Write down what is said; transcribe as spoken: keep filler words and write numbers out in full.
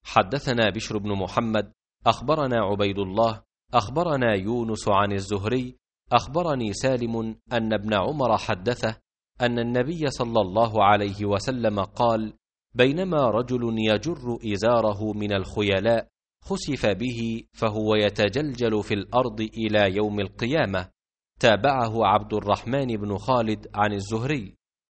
حدثنا بشر بن محمد أخبرنا عبيد الله أخبرنا يونس عن الزهري أخبرني سالم أن ابن عمر حدثه أن النبي صلى الله عليه وسلم قال: بينما رجل يجر إزاره من الخيلاء خسف به فهو يتجلجل في الأرض إلى يوم القيامة. تابعه عبد الرحمن بن خالد عن الزهري.